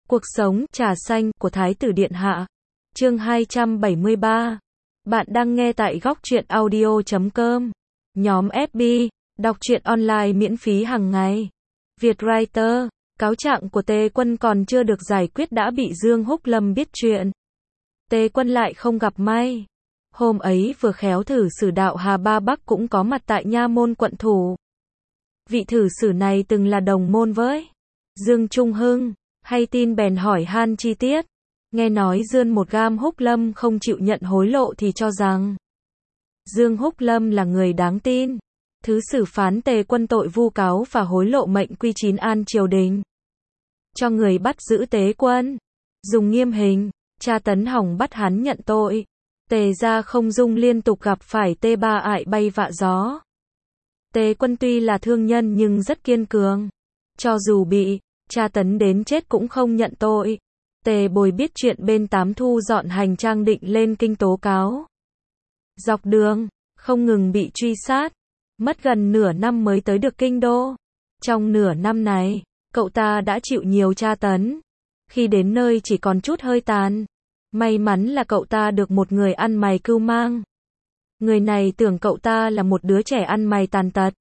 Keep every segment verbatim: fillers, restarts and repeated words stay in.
Cuộc sống, trà xanh, của Thái tử Điện Hạ. Chương hai trăm bảy mươi ba. Bạn đang nghe tại góc truyện audio chấm com. Nhóm ép bê, đọc truyện online miễn phí hàng ngày. Vietwriter, cáo trạng của Tề Quân còn chưa được giải quyết đã bị Dương Húc Lâm biết chuyện. Tề Quân lại không gặp may. Hôm ấy vừa khéo thử sử đạo Hà Ba Bắc cũng có mặt tại nha môn quận thủ. Vị thử sử này từng là đồng môn với Dương Trung Hưng, hay tin bèn hỏi han chi tiết. Nghe nói Dương một gam Húc Lâm không chịu nhận hối lộ thì cho rằng Dương Húc Lâm là người đáng tin. Thứ sử phán Tề Quân tội vu cáo và hối lộ mệnh quy chín an triều đình. Cho người bắt giữ Tề Quân, dùng nghiêm hình, tra tấn hỏng bắt hắn nhận tội. Tề gia không dung liên tục gặp phải tê ba ại bay vạ gió. Tề Quân tuy là thương nhân nhưng rất kiên cường. Cho dù bị tra tấn đến chết cũng không nhận tội. Tề Bồi biết chuyện bên Tám thu dọn hành trang định lên kinh tố cáo. Dọc đường, không ngừng bị truy sát. Mất gần nửa năm mới tới được kinh đô. Trong nửa năm này, cậu ta đã chịu nhiều tra tấn. Khi đến nơi chỉ còn chút hơi tàn. May mắn là cậu ta được một người ăn mày cưu mang. Người này tưởng cậu ta là một đứa trẻ ăn mày tàn tật.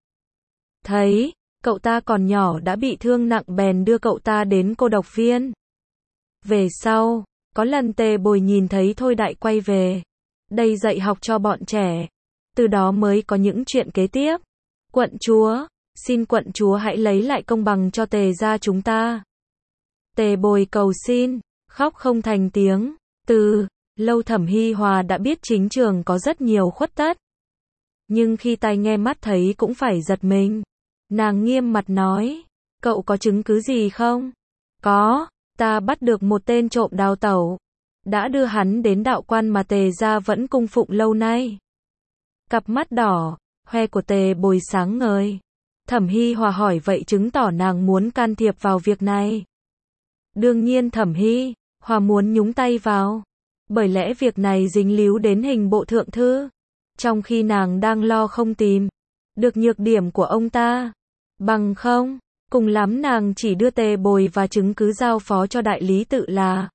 Thấy cậu ta còn nhỏ đã bị thương nặng bèn đưa cậu ta đến cô độc viên. Về sau, có lần Tề Bồi nhìn thấy Thôi Đại quay về. Đây dạy học cho bọn trẻ. Từ đó mới có những chuyện kế tiếp. Quận chúa, xin quận chúa hãy lấy lại công bằng cho Tề gia chúng ta. Tề Bồi cầu xin, khóc không thành tiếng. Từ lâu Thẩm Hi Hòa đã biết chính trường có rất nhiều khuất tất. Nhưng khi tai nghe mắt thấy cũng phải giật mình. Nàng nghiêm mặt nói, cậu có chứng cứ gì không? Có, ta bắt được một tên trộm đào tẩu. Đã đưa hắn đến đạo quan mà Tề gia vẫn cung phụng lâu nay. Cặp mắt đỏ, hoe của Tề Bồi sáng ngời. Thẩm Hi Hòa hỏi vậy chứng tỏ nàng muốn can thiệp vào việc này. Đương nhiên Thẩm Hi Hòa muốn nhúng tay vào. Bởi lẽ việc này dính líu đến hình bộ thượng thư. Trong khi nàng đang lo không tìm được nhược điểm của ông ta. Bằng không, cùng lắm nàng chỉ đưa Tề Bồi và chứng cứ giao phó cho đại lý tự là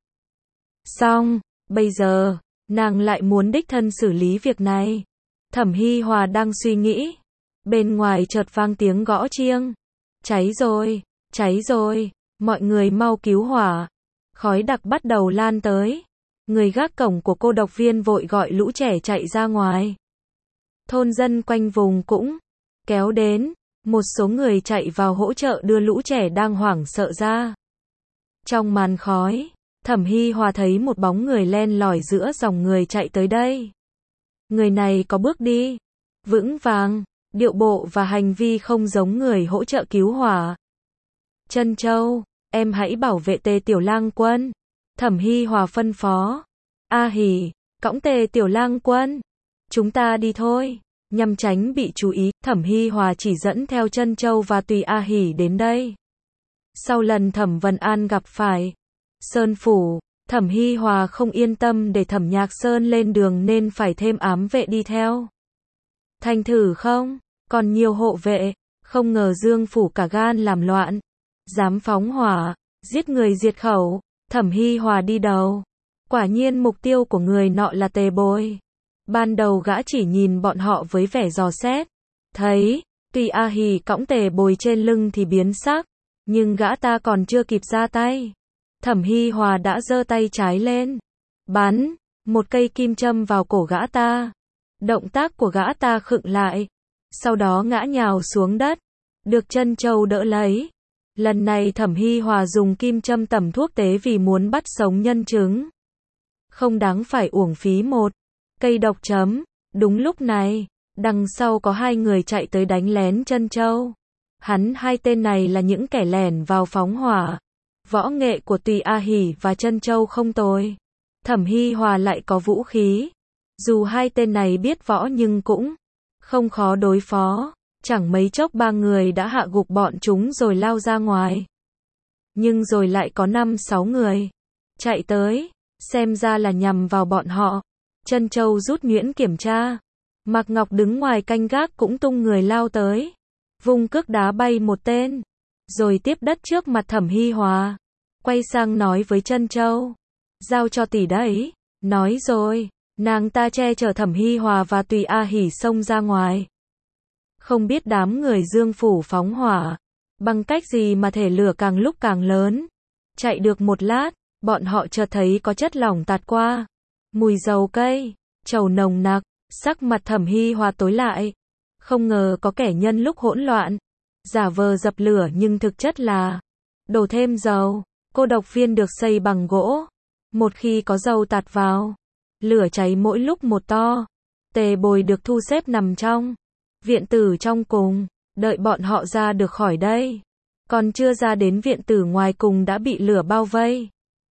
xong. Bây giờ, nàng lại muốn đích thân xử lý việc này. Thẩm Hi Hòa đang suy nghĩ. Bên ngoài chợt vang tiếng gõ chiêng. Cháy rồi, cháy rồi, mọi người mau cứu hỏa. Khói đặc bắt đầu lan tới. Người gác cổng của cô độc viên vội gọi lũ trẻ chạy ra ngoài. Thôn dân quanh vùng cũng kéo đến. Một số người chạy vào hỗ trợ đưa lũ trẻ đang hoảng sợ ra. Trong màn khói, Thẩm Hi Hòa thấy một bóng người len lỏi giữa dòng người chạy tới đây. Người này có bước đi vững vàng, điệu bộ và hành vi không giống người hỗ trợ cứu hỏa. Trân Châu, em hãy bảo vệ Tề Tiểu Lang Quân. Thẩm Hi Hòa phân phó. A Hỉ, cõng Tề Tiểu Lang Quân. Chúng ta đi thôi. Nhằm tránh bị chú ý, Thẩm Hi Hòa chỉ dẫn theo Trân Châu và Tùy A Hỉ đến đây. Sau lần Thẩm Vân An gặp phải Sơn Phủ, Thẩm Hi Hòa không yên tâm để Thẩm Nhạc Sơn lên đường nên phải thêm ám vệ đi theo. Thành thử không, còn nhiều hộ vệ, không ngờ Dương Phủ cả gan làm loạn. Dám phóng hỏa, giết người diệt khẩu, Thẩm Hi Hòa đi đầu. Quả nhiên mục tiêu của người nọ là Tề Bồi. Ban đầu gã chỉ nhìn bọn họ với vẻ dò xét. Thấy, Tùy A Hỉ cõng Tề Bồi trên lưng thì biến sắc. Nhưng gã ta còn chưa kịp ra tay. Thẩm Hi Hòa đã giơ tay trái lên. Bắn, một cây kim châm vào cổ gã ta. Động tác của gã ta khựng lại. Sau đó ngã nhào xuống đất. Được Trân Châu đỡ lấy. Lần này Thẩm Hi Hòa dùng kim châm tẩm thuốc tế vì muốn bắt sống nhân chứng. Không đáng phải uổng phí một cây độc chấm. Đúng lúc này, đằng sau có hai người chạy tới đánh lén Trân Châu. Hắn hai tên này là những kẻ lẻn vào phóng hỏa. Võ nghệ của Tùy A Hỉ và Trân Châu không tồi. Thẩm Hi Hòa lại có vũ khí. Dù hai tên này biết võ nhưng cũng không khó đối phó. Chẳng mấy chốc ba người đã hạ gục bọn chúng rồi lao ra ngoài. Nhưng rồi lại có năm sáu người chạy tới. Xem ra là nhằm vào bọn họ. Trân Châu rút nhuyễn kiểm tra. Mạc Ngọc đứng ngoài canh gác cũng tung người lao tới. Vung cước đá bay một tên. Rồi tiếp đất trước mặt Thẩm Hi Hòa. quay sang nói với Trân Châu. Giao cho tỷ đấy. Nói rồi, nàng ta che chở Thẩm Hi Hòa và Tùy A Hỉ xông ra ngoài. Không biết đám người Dương Phủ phóng hỏa, bằng cách gì mà thể lửa càng lúc càng lớn. Chạy được một lát, bọn họ chợt thấy có chất lỏng tạt qua. Mùi dầu cây, trầu nồng nặc, sắc mặt Thẩm Hi Hòa tối lại. Không ngờ có kẻ nhân lúc hỗn loạn, giả vờ dập lửa nhưng thực chất là đổ thêm dầu. Cô độc viên được xây bằng gỗ. Một khi có dầu tạt vào, lửa cháy mỗi lúc một to. Tề Bồi được thu xếp nằm trong viện tử trong cùng, đợi bọn họ ra được khỏi đây. Còn chưa ra đến viện tử ngoài cùng đã bị lửa bao vây.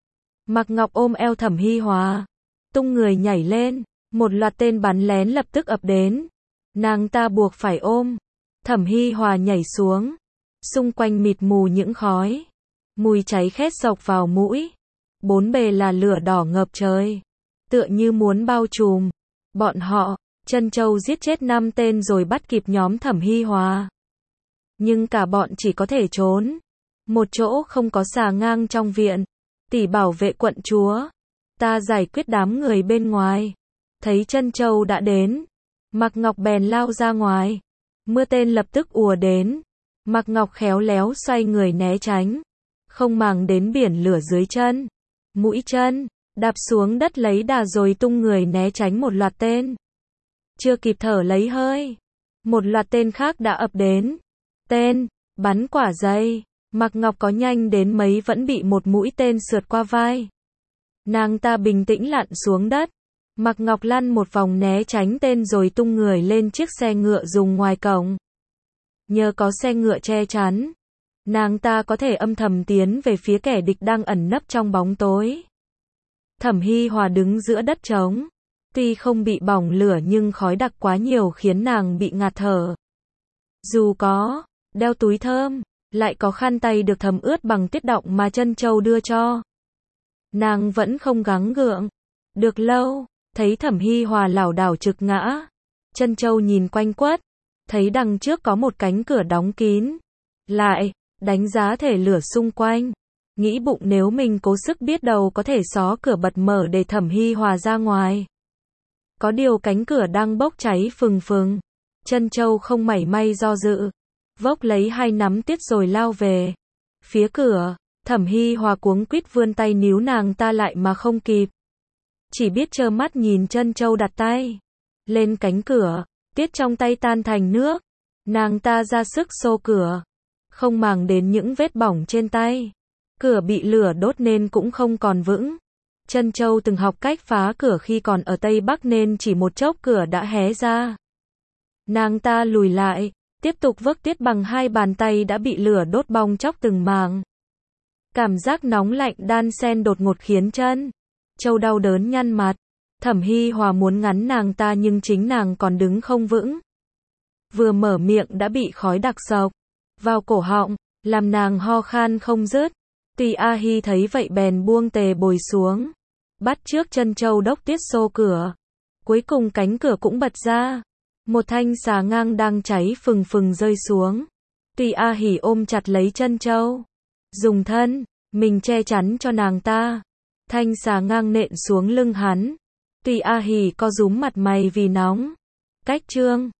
Mạc Ngọc ôm eo Thẩm Hi Hòa, tung người nhảy lên, một loạt tên bắn lén lập tức ập đến. Nàng ta buộc phải ôm. Thẩm Hi Hòa nhảy xuống. Xung quanh mịt mù những khói. Mùi cháy khét sộc vào mũi. Bốn bề là lửa đỏ ngập trời. Tựa như muốn bao trùm. Bọn họ, Trân Châu giết chết năm tên rồi bắt kịp nhóm Thẩm Hi Hòa. Nhưng cả bọn chỉ có thể trốn. Một chỗ không có xà ngang trong viện. Tỷ bảo vệ quận chúa. Ta giải quyết đám người bên ngoài. Thấy Trân Châu đã đến. Mạc Ngọc bèn lao ra ngoài. Mưa tên lập tức ùa đến. Mạc Ngọc khéo léo xoay người né tránh. Không màng đến biển lửa dưới chân. Mũi chân, đạp xuống đất lấy đà rồi tung người né tránh một loạt tên. Chưa kịp thở lấy hơi. Một loạt tên khác đã ập đến. Tên, bắn quả dây. Mạc Ngọc có nhanh đến mấy vẫn bị một mũi tên sượt qua vai. Nàng ta bình tĩnh lặn xuống đất. Mạc Ngọc lăn một vòng né tránh tên rồi tung người lên chiếc xe ngựa dùng ngoài cổng. Nhờ có xe ngựa che chắn, nàng ta có thể âm thầm tiến về phía kẻ địch đang ẩn nấp trong bóng tối. Thẩm Hi Hòa đứng giữa đất trống. Tuy không bị bỏng lửa nhưng khói đặc quá nhiều khiến nàng bị ngạt thở. Dù có đeo túi thơm, lại có khăn tay được thấm ướt bằng tuyết động mà Trân Châu đưa cho, nàng vẫn không gắng gượng. Được lâu, thấy Thẩm Hi Hòa lảo đảo trực ngã. Trân Châu nhìn quanh quất, thấy đằng trước có một cánh cửa đóng kín. Lại, đánh giá thể lửa xung quanh. Nghĩ bụng nếu mình cố sức biết đâu có thể xó cửa bật mở để Thẩm Hi Hòa ra ngoài. Có điều cánh cửa đang bốc cháy phừng phừng. Trân Châu không mảy may do dự. Vốc lấy hai nắm tiết rồi lao về phía cửa. Thẩm Hi Hòa cuống quýt vươn tay níu nàng ta lại mà không kịp. Chỉ biết trơ mắt nhìn Trân Châu đặt tay lên cánh cửa. Tiết trong tay tan thành nước. Nàng ta ra sức xô cửa. Không màng đến những vết bỏng trên tay. Cửa bị lửa đốt nên cũng không còn vững. Trân Châu từng học cách phá cửa khi còn ở Tây Bắc nên chỉ một chốc cửa đã hé ra. Nàng ta lùi lại, tiếp tục vớt tiết bằng hai bàn tay đã bị lửa đốt bong chóc từng mảng. Cảm giác nóng lạnh đan xen đột ngột khiến Trân Châu đau đớn nhăn mặt. Thẩm Hi Hòa muốn ngắn nàng ta nhưng chính nàng còn đứng không vững. Vừa mở miệng đã bị khói đặc sộc vào cổ họng, làm nàng ho khan không dứt. Tùy A Hi thấy vậy bèn buông Tề Bồi xuống, bắt trước Trân Châu đốc tiết xô cửa. Cuối cùng cánh cửa cũng bật ra. Một thanh xà ngang đang cháy phừng phừng rơi xuống. Tùy A Hỉ ôm chặt lấy Trân Châu, dùng thân mình che chắn cho nàng ta. Thanh xà ngang nện xuống lưng hắn. Tùy A Hỉ co rúm mặt mày vì nóng. Cách chương